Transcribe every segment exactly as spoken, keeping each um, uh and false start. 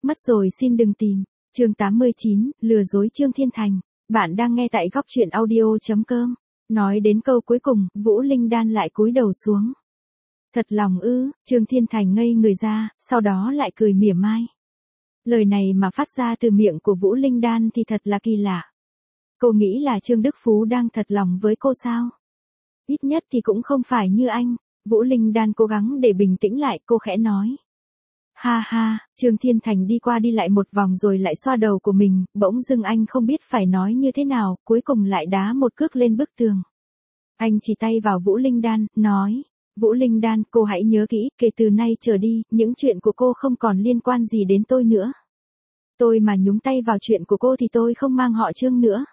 Mất rồi xin đừng tìm. Chương tám mươi chín, lừa dối Trương Thiên Thành. Bạn đang nghe tại góc truyện audio chấm com. Nói đến câu cuối cùng, Vũ Linh Đan lại cúi đầu xuống. Thật lòng ư? Trương Thiên Thành ngây người ra, sau đó lại cười mỉa mai. Lời này mà phát ra từ miệng của Vũ Linh Đan thì thật là kỳ lạ. Cô nghĩ là Trương Đức Phú đang thật lòng với cô sao? Ít nhất thì cũng không phải như anh. Vũ Linh Đan cố gắng để bình tĩnh lại, cô khẽ nói. Ha ha, Trương Thiên Thành đi qua đi lại một vòng rồi lại xoa đầu của mình, bỗng dưng anh không biết phải nói như thế nào, cuối cùng lại đá một cước lên bức tường. Anh chỉ tay vào Vũ Linh Đan, nói. Vũ Linh Đan, cô hãy nhớ kỹ, kể từ nay trở đi, những chuyện của cô không còn liên quan gì đến tôi nữa. Tôi mà nhúng tay vào chuyện của cô thì tôi không mang họ Trương nữa.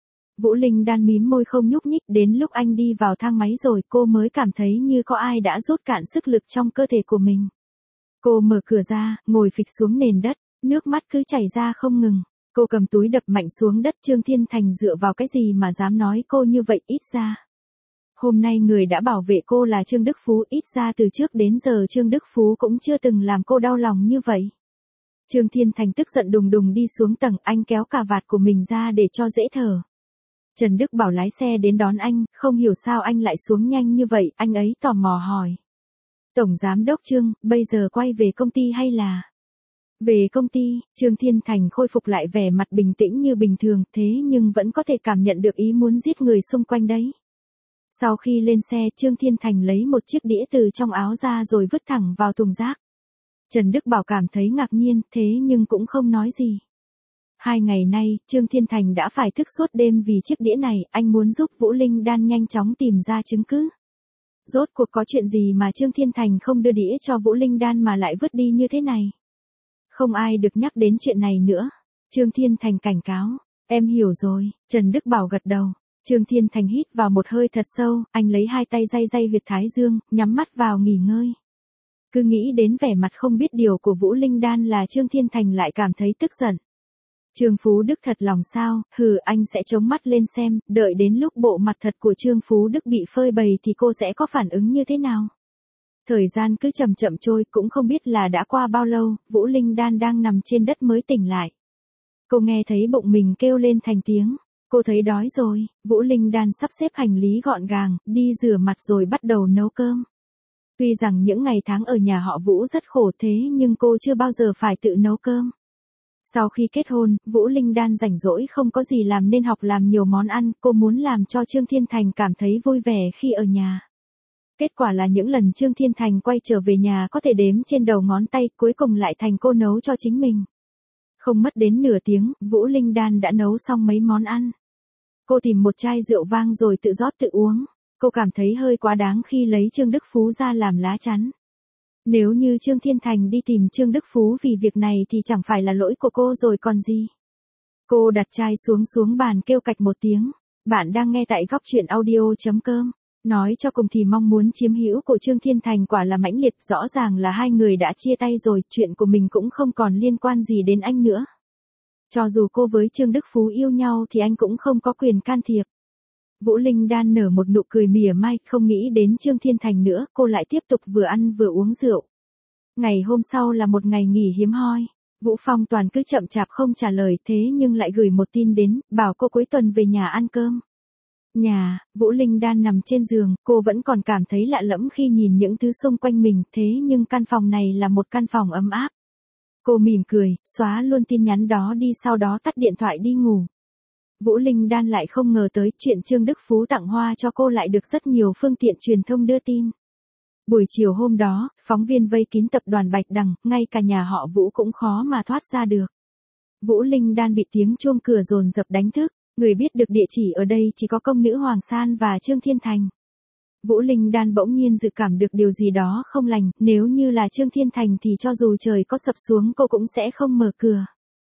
Vũ Linh Đan mím môi không nhúc nhích, đến lúc anh đi vào thang máy rồi cô mới cảm thấy như có ai đã rút cạn sức lực trong cơ thể của mình. Cô mở cửa ra, ngồi phịch xuống nền đất, nước mắt cứ chảy ra không ngừng. Cô cầm túi đập mạnh xuống đất. Trương Thiên Thành dựa vào cái gì mà dám nói cô như vậy? Ít ra hôm nay người đã bảo vệ cô là Trương Đức Phú, ít ra từ trước đến giờ Trương Đức Phú cũng chưa từng làm cô đau lòng như vậy. Trương Thiên Thành tức giận đùng đùng đi xuống tầng, anh kéo cà vạt của mình ra để cho dễ thở. Trần Đức Bảo lái xe đến đón anh, không hiểu sao anh lại xuống nhanh như vậy, anh ấy tò mò hỏi. Tổng Giám đốc Trương, bây giờ quay về công ty hay là? Về công ty. Trương Thiên Thành khôi phục lại vẻ mặt bình tĩnh như bình thường, thế nhưng vẫn có thể cảm nhận được ý muốn giết người xung quanh đấy. Sau khi lên xe, Trương Thiên Thành lấy một chiếc đĩa từ trong áo ra rồi vứt thẳng vào thùng rác. Trần Đức Bảo cảm thấy ngạc nhiên, thế nhưng cũng không nói gì. Hai ngày nay, Trương Thiên Thành đã phải thức suốt đêm vì chiếc đĩa này, anh muốn giúp Vũ Linh Đan nhanh chóng tìm ra chứng cứ. Rốt cuộc có chuyện gì mà Trương Thiên Thành không đưa đĩa cho Vũ Linh Đan mà lại vứt đi như thế này? Không ai được nhắc đến chuyện này nữa. Trương Thiên Thành cảnh cáo. Em hiểu rồi. Trần Đức Bảo gật đầu. Trương Thiên Thành hít vào một hơi thật sâu, anh lấy hai tay day day huyệt thái dương, nhắm mắt vào nghỉ ngơi. Cứ nghĩ đến vẻ mặt không biết điều của Vũ Linh Đan là Trương Thiên Thành lại cảm thấy tức giận. Trương Phú Đức thật lòng sao? Hừ, anh sẽ chống mắt lên xem, đợi đến lúc bộ mặt thật của Trương Phú Đức bị phơi bày thì cô sẽ có phản ứng như thế nào? Thời gian cứ chậm chậm trôi, cũng không biết là đã qua bao lâu, Vũ Linh Đan đang nằm trên đất mới tỉnh lại. Cô nghe thấy bụng mình kêu lên thành tiếng. Cô thấy đói rồi. Vũ Linh Đan sắp xếp hành lý gọn gàng, đi rửa mặt rồi bắt đầu nấu cơm. Tuy rằng những ngày tháng ở nhà họ Vũ rất khổ thế nhưng cô chưa bao giờ phải tự nấu cơm. Sau khi kết hôn, Vũ Linh Đan rảnh rỗi không có gì làm nên học làm nhiều món ăn, cô muốn làm cho Trương Thiên Thành cảm thấy vui vẻ khi ở nhà. Kết quả là những lần Trương Thiên Thành quay trở về nhà có thể đếm trên đầu ngón tay, cuối cùng lại thành cô nấu cho chính mình. Không mất đến nửa tiếng, Vũ Linh Đan đã nấu xong mấy món ăn. Cô tìm một chai rượu vang rồi tự rót tự uống. Cô cảm thấy hơi quá đáng khi lấy Trương Đức Phú ra làm lá chắn. Nếu như Trương Thiên Thành đi tìm Trương Đức Phú vì việc này thì chẳng phải là lỗi của cô rồi còn gì. Cô đặt chai xuống xuống bàn kêu cạch một tiếng. Bạn đang nghe tại góc truyện audio chấm com. Nói cho cùng thì mong muốn chiếm hữu của Trương Thiên Thành quả là mãnh liệt, rõ ràng là hai người đã chia tay rồi, chuyện của mình cũng không còn liên quan gì đến anh nữa. Cho dù cô với Trương Đức Phú yêu nhau thì anh cũng không có quyền can thiệp. Vũ Linh Đan nở một nụ cười mỉa mai, không nghĩ đến Trương Thiên Thành nữa, cô lại tiếp tục vừa ăn vừa uống rượu. Ngày hôm sau là một ngày nghỉ hiếm hoi. Vũ Phong Toàn cứ chậm chạp không trả lời thế nhưng lại gửi một tin đến, bảo cô cuối tuần về nhà ăn cơm. Nhà, Vũ Linh Đan nằm trên giường, cô vẫn còn cảm thấy lạ lẫm khi nhìn những thứ xung quanh mình, thế nhưng căn phòng này là một căn phòng ấm áp. Cô mỉm cười, xóa luôn tin nhắn đó đi, sau đó tắt điện thoại đi ngủ. Vũ Linh Đan lại không ngờ tới chuyện Trương Đức Phú tặng hoa cho cô lại được rất nhiều phương tiện truyền thông đưa tin. Buổi chiều hôm đó, phóng viên vây kín tập đoàn Bạch Đằng, ngay cả nhà họ Vũ cũng khó mà thoát ra được. Vũ Linh Đan bị tiếng chuông cửa dồn dập đánh thức, người biết được địa chỉ ở đây chỉ có công nữ Hoàng San và Trương Thiên Thành. Vũ Linh Đan bỗng nhiên dự cảm được điều gì đó không lành, nếu như là Trương Thiên Thành thì cho dù trời có sập xuống cô cũng sẽ không mở cửa.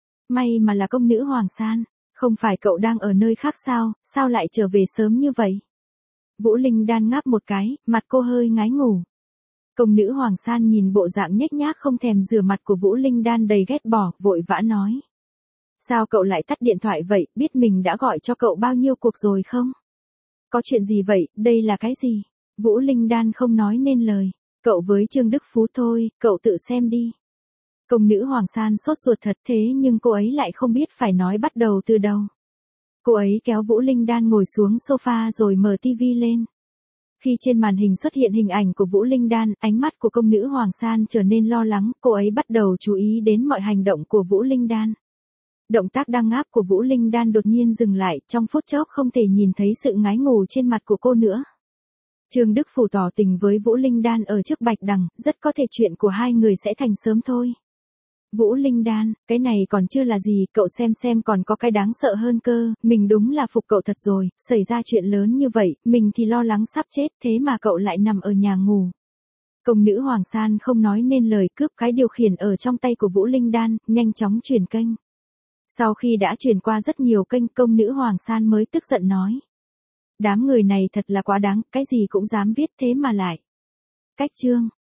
May mà là công nữ Hoàng San, không phải cậu đang ở nơi khác sao, sao lại trở về sớm như vậy? Vũ Linh Đan ngáp một cái, mặt cô hơi ngái ngủ. Công nữ Hoàng San nhìn bộ dạng nhếch nhác không thèm rửa mặt của Vũ Linh Đan đầy ghét bỏ, vội vã nói. Sao cậu lại tắt điện thoại vậy, biết mình đã gọi cho cậu bao nhiêu cuộc rồi không? Có chuyện gì vậy, đây là cái gì? Vũ Linh Đan không nói nên lời. Cậu với Trương Đức Phú thôi, cậu tự xem đi. Công nữ Hoàng San sốt ruột thật, thế nhưng cô ấy lại không biết phải nói bắt đầu từ đâu. Cô ấy kéo Vũ Linh Đan ngồi xuống sofa rồi mở tivi lên. Khi trên màn hình xuất hiện hình ảnh của Vũ Linh Đan, ánh mắt của công nữ Hoàng San trở nên lo lắng, cô ấy bắt đầu chú ý đến mọi hành động của Vũ Linh Đan. Động tác đang ngáp của Vũ Linh Đan đột nhiên dừng lại, trong phút chốc không thể nhìn thấy sự ngái ngủ trên mặt của cô nữa. Trương Đức Phủ tỏ tình với Vũ Linh Đan ở trước bạch đằng, rất có thể chuyện của hai người sẽ thành sớm thôi. Vũ Linh Đan, cái này còn chưa là gì, cậu xem xem còn có cái đáng sợ hơn cơ, mình đúng là phục cậu thật rồi, xảy ra chuyện lớn như vậy, mình thì lo lắng sắp chết, thế mà cậu lại nằm ở nhà ngủ. Công nữ Hoàng San không nói nên lời, cướp cái điều khiển ở trong tay của Vũ Linh Đan, nhanh chóng chuyển kênh. Sau khi đã chuyển qua rất nhiều kênh, công nữ Hoàng San mới tức giận nói. Đám người này thật là quá đáng, cái gì cũng dám viết thế mà lại. Cách chương.